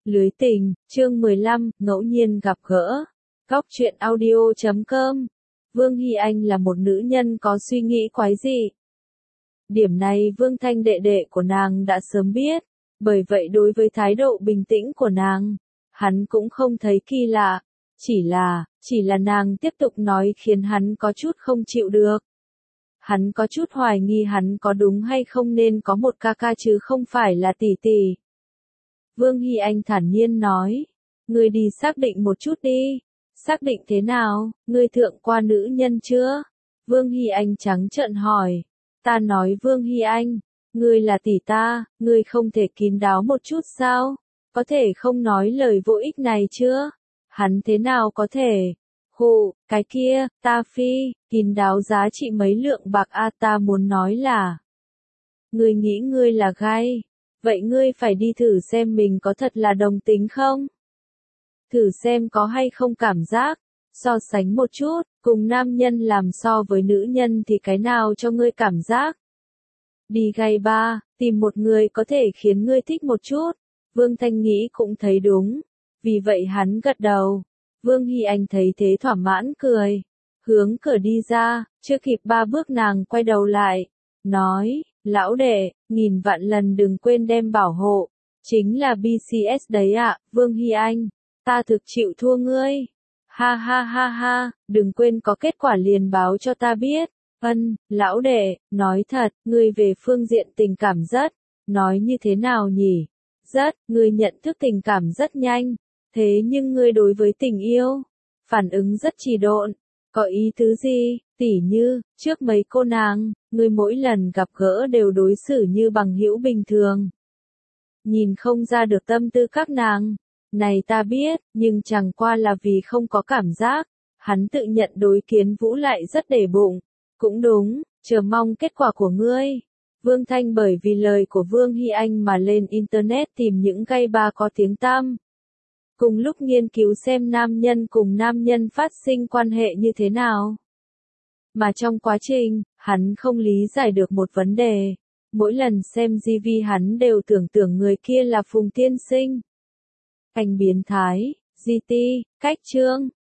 Lưới tình, chương 15, ngẫu nhiên gặp gỡ. Góc truyện audio.com. Vương Hy Anh là một nữ nhân có suy nghĩ quái dị. Điểm này Vương Thanh đệ đệ của nàng đã sớm biết, bởi vậy đối với thái độ bình tĩnh của nàng, hắn cũng không thấy kỳ lạ, chỉ là nàng tiếp tục nói khiến hắn có chút không chịu được. Hắn có chút hoài nghi hắn có đúng hay không nên có một ca ca chứ không phải là tỷ tỷ. Vương Hy Anh thản nhiên nói, ngươi đi xác định một chút đi. Xác định thế nào, ngươi thượng qua nữ nhân chưa? Vương Hy Anh trắng trợn hỏi. Ta nói Vương Hy Anh, ngươi là tỷ ta, ngươi không thể kín đáo một chút sao? Có thể không nói lời vô ích này chưa? Hắn thế nào có thể? Hù, cái kia, ta phi, kín đáo giá trị mấy lượng bạc a, ta muốn nói là. Ngươi nghĩ ngươi là gai, vậy ngươi phải đi thử xem mình có thật là đồng tính không? Thử xem có hay không cảm giác, so sánh một chút, cùng nam nhân làm so với nữ nhân thì cái nào cho ngươi cảm giác? Đi gay ba, tìm một người có thể khiến ngươi thích một chút. Vương Thanh nghĩ cũng thấy đúng, vì vậy hắn gật đầu. Vương Hy Anh thấy thế thỏa mãn cười, hướng cửa đi ra, chưa kịp 3 bước nàng quay đầu lại, nói, lão đệ, nghìn vạn lần đừng quên đem bảo hộ, chính là BCS đấy ạ, Vương Hy Anh, ta thực chịu thua ngươi. Ha ha ha ha, đừng quên có kết quả liền báo cho ta biết. Lão đệ, nói thật, ngươi về phương diện tình cảm rất, nói như thế nào nhỉ? Ngươi nhận thức tình cảm rất nhanh, thế nhưng ngươi đối với tình yêu, phản ứng rất trì độn, có ý tứ gì, tỉ như, trước mấy cô nàng, ngươi mỗi lần gặp gỡ đều đối xử như bằng hữu bình thường. Nhìn không ra được tâm tư các nàng, này ta biết, nhưng chẳng qua là vì không có cảm giác, hắn tự nhận đối Kiến Vũ lại rất để bụng. Cũng đúng, chờ mong kết quả của ngươi. Vương Thanh bởi vì lời của Vương Hy Anh mà lên Internet tìm những gay ba có tiếng tăm. Cùng lúc nghiên cứu xem nam nhân cùng nam nhân phát sinh quan hệ như thế nào. Mà trong quá trình, hắn không lý giải được một vấn đề. Mỗi lần xem GV hắn đều tưởng tượng người kia là Phùng Tiên Sinh. Anh biến thái, GT, cách trương,